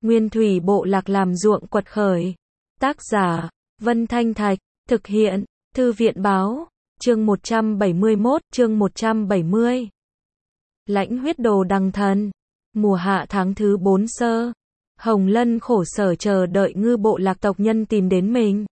Nguyên thủy bộ lạc làm ruộng quật khởi. Tác giả, Vân Thanh Thạch, thực hiện, Thư viện báo, chương 171, chương 170. Lãnh huyết đồ đằng thần, mùa hạ tháng thứ 4 sơ. Hồng Lân khổ sở chờ đợi ngư bộ lạc tộc nhân tìm đến mình.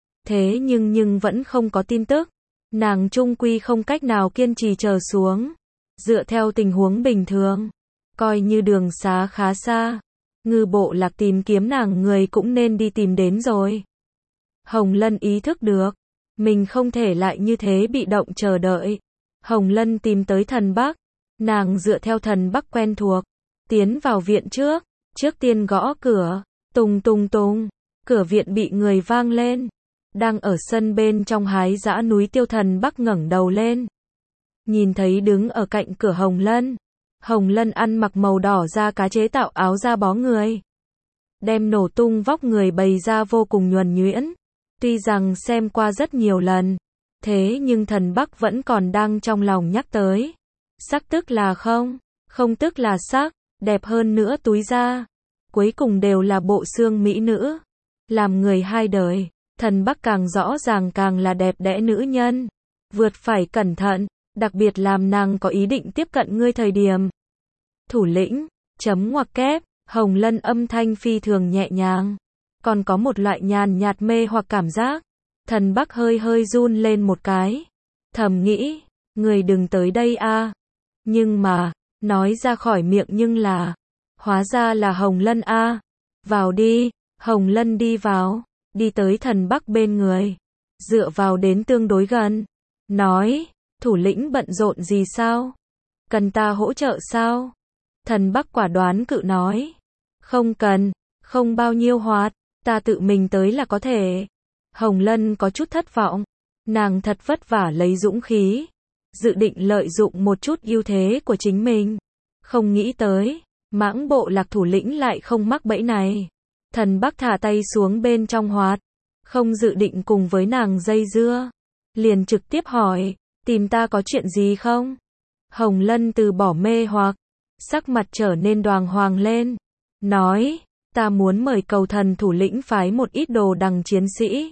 Thế nhưng vẫn không có tin tức. Nàng chung quy không cách nào kiên trì chờ xuống. Dựa theo tình huống bình thường, coi như đường xá khá xa, ngư bộ lạc tìm kiếm nàng người cũng nên đi tìm đến rồi. Hồng Lân ý thức được, mình không thể lại như thế bị động chờ đợi. Hồng Lân tìm tới thần Bắc, nàng dựa theo thần Bắc quen thuộc, tiến vào viện trước tiên gõ cửa, tùng tùng tùng, cửa viện bị người vang lên. Đang ở sân bên trong hái dã núi tiêu thần Bắc ngẩng đầu lên. Nhìn thấy đứng ở cạnh cửa Hồng Lân. Hồng Lân ăn mặc màu đỏ da cá chế tạo áo da bó người. Đem nổ tung vóc người bày ra vô cùng nhuần nhuyễn. Tuy rằng xem qua rất nhiều lần. Thế nhưng thần Bắc vẫn còn đang trong lòng nhắc tới. Sắc tức là không tức là sắc, đẹp hơn nữa túi da. Cuối cùng đều là bộ xương mỹ nữ. Làm người hai đời, thần Bắc càng rõ ràng càng là đẹp đẽ nữ nhân. Vượt phải cẩn thận. Đặc biệt làm nàng có ý định tiếp cận ngươi thời điểm. Thủ lĩnh, chấm ngoặc kép, Hồng Lân âm thanh phi thường nhẹ nhàng. Còn có một loại nhàn nhạt mê hoặc cảm giác. Thần Bắc hơi run lên một cái. Thầm nghĩ, người đừng tới đây a. Nhưng mà, nói ra khỏi miệng nhưng là, hóa ra là Hồng Lân a. Vào đi, Hồng Lân đi vào, đi tới thần Bắc bên người. Dựa vào đến tương đối gần. Nói, thủ lĩnh bận rộn gì sao? Cần ta hỗ trợ sao? Thần Bắc quả đoán cự nói. Không cần, không bao nhiêu hoạt, ta tự mình tới là có thể. Hồng Lân có chút thất vọng. Nàng thật vất vả lấy dũng khí. Dự định lợi dụng một chút ưu thế của chính mình. Không nghĩ tới, mãng bộ lạc thủ lĩnh lại không mắc bẫy này. Thần Bắc thả tay xuống bên trong hoạt. Không dự định cùng với nàng dây dưa. Liền trực tiếp hỏi. Tìm ta có chuyện gì không? Hồng Lân từ bỏ mê hoặc, sắc mặt trở nên đoàng hoàng lên. Nói, ta muốn mời cầu thần thủ lĩnh phái một ít đồ đằng chiến sĩ.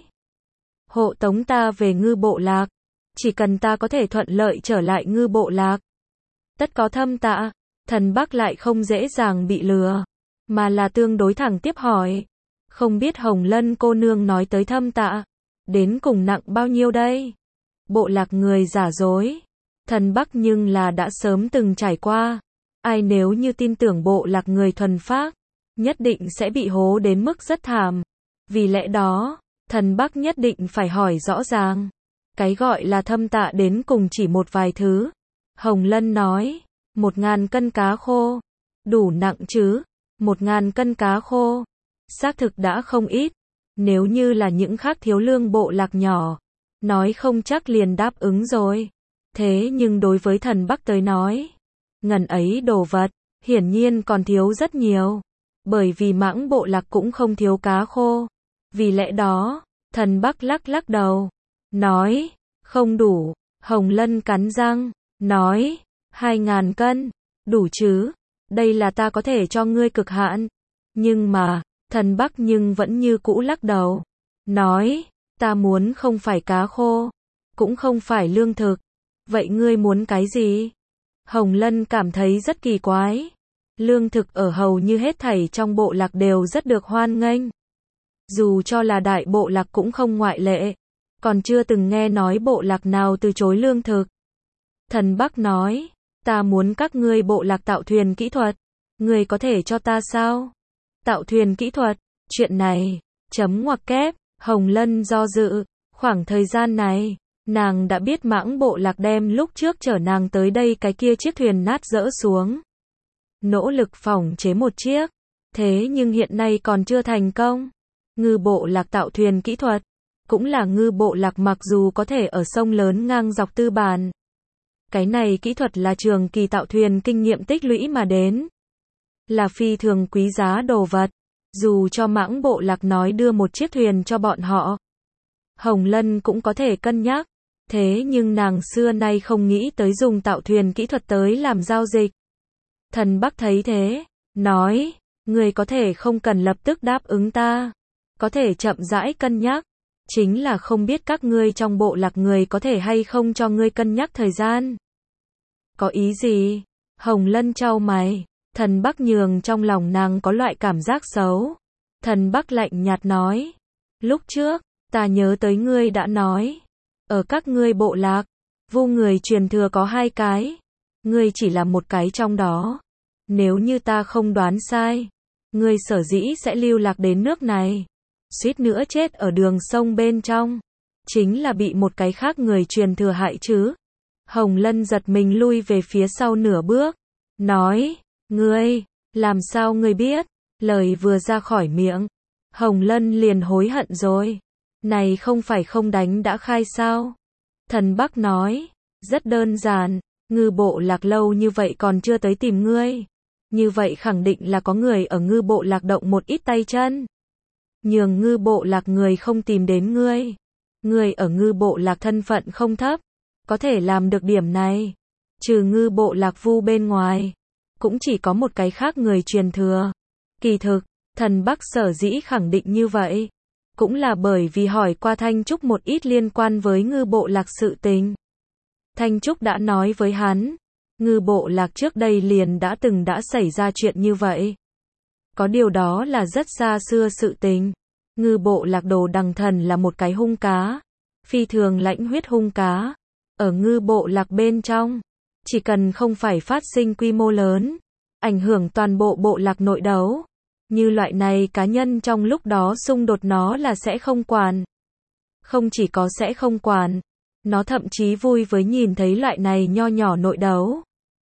Hộ tống ta về ngư bộ lạc. Chỉ cần ta có thể thuận lợi trở lại ngư bộ lạc. Tất có thâm tạ. Thần Bắc lại không dễ dàng bị lừa. Mà là tương đối thẳng tiếp hỏi. Không biết Hồng Lân cô nương nói tới thâm tạ. Đến cùng nặng bao nhiêu đây? Bộ lạc người giả dối. Thần Bắc nhưng là đã sớm từng trải qua. Ai nếu như tin tưởng bộ lạc người thuần phác, nhất định sẽ bị hố đến mức rất thảm. Vì lẽ đó, thần Bắc nhất định phải hỏi rõ ràng. Cái gọi là thâm tạ đến cùng chỉ một vài thứ. Hồng Lân nói, 1000 cân cá khô. Đủ nặng chứ? 1000 cân cá khô. Xác thực đã không ít. Nếu như là những khác thiếu lương bộ lạc nhỏ, nói không chắc liền đáp ứng rồi. Thế nhưng đối với thần Bắc tới nói, ngần ấy đồ vật, hiển nhiên còn thiếu rất nhiều. Bởi vì mãng bộ lạc cũng không thiếu cá khô. Vì lẽ đó, thần Bắc lắc đầu. Nói, không đủ. Hồng Lân cắn răng. Nói, 2000 cân. Đủ chứ. Đây là ta có thể cho ngươi cực hạn. Nhưng mà, thần Bắc nhưng vẫn như cũ lắc đầu. Nói, ta muốn không phải cá khô, cũng không phải lương thực. Vậy ngươi muốn cái gì? Hồng Lân cảm thấy rất kỳ quái. Lương thực ở hầu như hết thảy trong bộ lạc đều rất được hoan nghênh. Dù cho là đại bộ lạc cũng không ngoại lệ. Còn chưa từng nghe nói bộ lạc nào từ chối lương thực. Thần Bắc nói, ta muốn các ngươi bộ lạc tạo thuyền kỹ thuật. Ngươi có thể cho ta sao? Tạo thuyền kỹ thuật, chuyện này, chấm ngoặc kép. Hồng Lân do dự, khoảng thời gian này, nàng đã biết mãng bộ lạc đem lúc trước chở nàng tới đây cái kia chiếc thuyền nát dỡ xuống. Nỗ lực phỏng chế một chiếc, thế nhưng hiện nay còn chưa thành công. Ngư bộ lạc tạo thuyền kỹ thuật, cũng là ngư bộ lạc mặc dù có thể ở sông lớn ngang dọc tư bản. Cái này kỹ thuật là trường kỳ tạo thuyền kinh nghiệm tích lũy mà đến. Là phi thường quý giá đồ vật. Dù cho mãng bộ lạc nói đưa một chiếc thuyền cho bọn họ, Hồng Lân cũng có thể cân nhắc. Thế nhưng nàng xưa nay không nghĩ tới dùng tạo thuyền kỹ thuật tới làm giao dịch. Thần Bắc thấy thế, nói, Ngươi có thể không cần lập tức đáp ứng ta, có thể chậm rãi cân nhắc, chính là không biết các ngươi trong bộ lạc người có thể hay không cho ngươi cân nhắc thời gian. Có ý gì? Hồng Lân chau mày, Thần Bắc Nhường trong lòng nàng có loại cảm giác xấu. Thần Bắc lạnh nhạt nói, lúc trước, ta nhớ tới ngươi đã nói, ở các ngươi bộ lạc, Vu người truyền thừa có 2 cái, ngươi chỉ là một cái trong đó. Nếu như ta không đoán sai, ngươi sở dĩ sẽ lưu lạc đến nước này, suýt nữa chết ở đường sông bên trong, chính là bị một cái khác người truyền thừa hại chứ. Hồng Lân giật mình lui về phía sau nửa bước, nói, ngươi, làm sao ngươi biết? Lời vừa ra khỏi miệng, Hồng Lân liền hối hận rồi. Này không phải không đánh đã khai sao? Thần Bắc nói, rất đơn giản, ngư bộ lạc lâu như vậy còn chưa tới tìm ngươi. Như vậy khẳng định là có người ở ngư bộ lạc động một ít tay chân. Nhường ngư bộ lạc người không tìm đến ngươi. Ngươi ở ngư bộ lạc thân phận không thấp, có thể làm được điểm này. Trừ ngư bộ lạc Vu bên ngoài, cũng chỉ có một cái khác người truyền thừa. Kỳ thực, Thần Bắc sở dĩ khẳng định như vậy, cũng là bởi vì hỏi qua Thanh Trúc một ít liên quan với ngư bộ lạc sự tình. Thanh Trúc đã nói với hắn, ngư bộ lạc trước đây liền đã xảy ra chuyện như vậy. Có điều đó là rất xa xưa sự tình. Ngư bộ lạc Đồ Đằng Thần là một cái hung cá, phi thường lãnh huyết hung cá. Ở ngư bộ lạc bên trong, chỉ cần không phải phát sinh quy mô lớn, ảnh hưởng toàn bộ bộ lạc nội đấu, như loại này cá nhân trong lúc đó xung đột nó là sẽ không quản. Không chỉ có sẽ không quản, nó thậm chí vui với nhìn thấy loại này nho nhỏ nội đấu.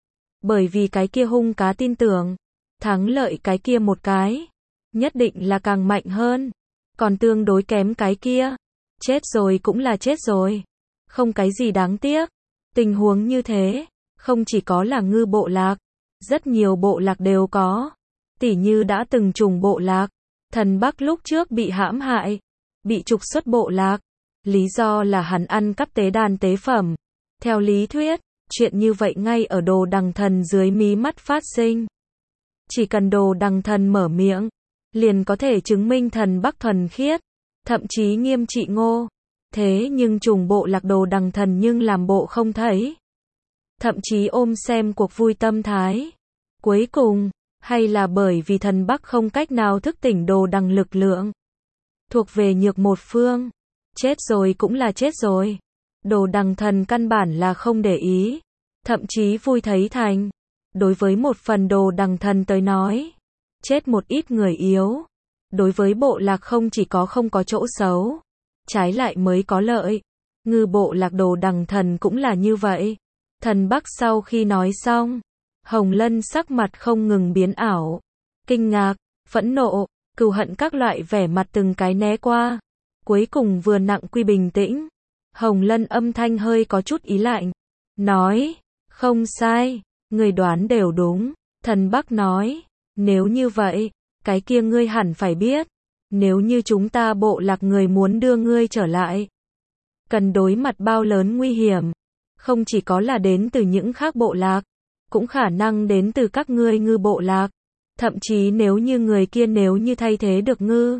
Bởi vì cái kia hung cá tin tưởng, thắng lợi cái kia một cái, nhất định là càng mạnh hơn, còn tương đối kém cái kia, chết rồi cũng là chết rồi, không cái gì đáng tiếc. Tình huống như thế, không chỉ có là ngư bộ lạc, rất nhiều bộ lạc đều có. Tỉ như đã từng trùng bộ lạc, Thần Bắc lúc trước bị hãm hại, bị trục xuất bộ lạc, lý do là hắn ăn cắp tế đàn tế phẩm. Theo lý thuyết, chuyện như vậy ngay ở Đồ Đằng Thần dưới mí mắt phát sinh. Chỉ cần Đồ Đằng Thần mở miệng, liền có thể chứng minh Thần Bắc thuần khiết, thậm chí nghiêm trị ngô. Thế nhưng trùng bộ lạc Đồ Đằng Thần nhưng làm bộ không thấy, thậm chí ôm xem cuộc vui tâm thái. Cuối cùng, hay là bởi vì Thần Bắc không cách nào thức tỉnh Đồ Đằng lực lượng, thuộc về nhược một phương, chết rồi cũng là chết rồi. Đồ Đằng Thần căn bản là không để ý, thậm chí vui thấy thành. Đối với một phần Đồ Đằng Thần tới nói, chết một ít người yếu, đối với bộ lạc không chỉ có không có chỗ xấu, trái lại mới có lợi. Ngư bộ lạc Đồ Đằng Thần cũng là như vậy. Thần Bắc sau khi nói xong, Hồng Lân sắc mặt không ngừng biến ảo, kinh ngạc, phẫn nộ, cừu hận các loại vẻ mặt từng cái né qua, cuối cùng vừa nặng quy bình tĩnh. Hồng Lân âm thanh hơi có chút ý lạnh, nói, không sai, người đoán đều đúng. Thần Bắc nói, nếu như vậy, cái kia ngươi hẳn phải biết, nếu như chúng ta bộ lạc người muốn đưa ngươi trở lại, cần đối mặt bao lớn nguy hiểm, không chỉ có là đến từ những khác bộ lạc, cũng khả năng đến từ các ngươi ngư bộ lạc, thậm chí nếu như người kia nếu như thay thế được ngư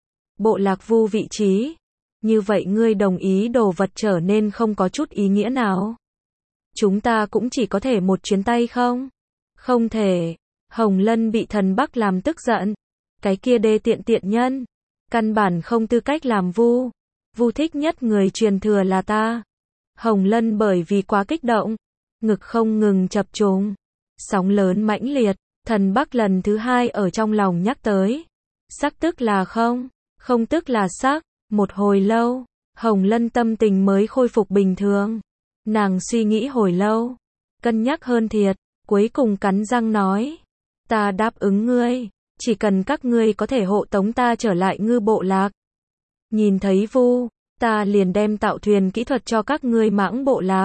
bộ lạc Vu vị trí, như vậy ngươi đồng ý đồ vật trở nên không có chút ý nghĩa nào. Chúng ta cũng chỉ có thể một chuyến tay không? Không thể. Hồng Lân bị Thần Bắc làm tức giận. Cái kia đê tiện nhân, căn bản không tư cách làm Vu. Vu thích nhất người truyền thừa là ta. Hồng Lân bởi vì quá kích động, ngực không ngừng chập trùng, sóng lớn mãnh liệt. Thần Bắc lần thứ 2 ở trong lòng nhắc tới. Sắc tức là không, không tức là sắc. Một hồi lâu, Hồng Lân tâm tình mới khôi phục bình thường. Nàng suy nghĩ hồi lâu, cân nhắc hơn thiệt, cuối cùng cắn răng nói, ta đáp ứng ngươi, chỉ cần các ngươi có thể hộ tống ta trở lại ngư bộ lạc. Nhìn thấy Vu, ta liền đem tạo thuyền kỹ thuật cho các ngươi mãng bộ lạc.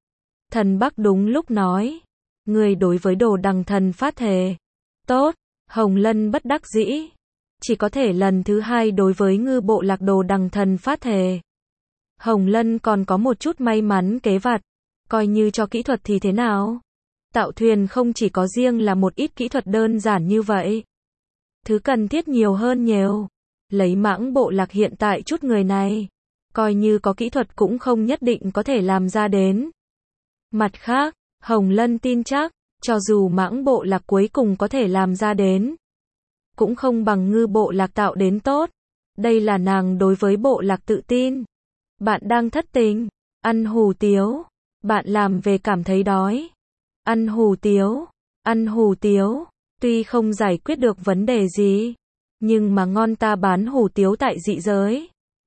Thần Bắc đúng lúc nói, ngươi đối với Đồ Đằng Thần phát thề. Tốt, Hồng Lân bất đắc dĩ, chỉ có thể lần thứ 2 đối với ngư bộ lạc Đồ Đằng Thần phát thề. Hồng Lân còn có một chút may mắn kế vặt, coi như cho kỹ thuật thì thế nào? Tạo thuyền không chỉ có riêng là một ít kỹ thuật đơn giản như vậy. Thứ cần thiết nhiều hơn nhiều. Lấy mãng bộ lạc hiện tại chút người này, coi như có kỹ thuật cũng không nhất định có thể làm ra đến. Mặt khác, Hồng Lân tin chắc, cho dù mãng bộ lạc cuối cùng có thể làm ra đến, cũng không bằng Ngư bộ lạc tạo đến tốt. Đây là nàng đối với bộ lạc tự tin. Bạn đang thất tình, ăn hủ tiếu. Bạn làm về cảm thấy đói. Ăn hủ tiếu, ăn hủ tiếu. Tuy không giải quyết được vấn đề gì, nhưng mà ngon, ta bán hủ tiếu tại dị giới.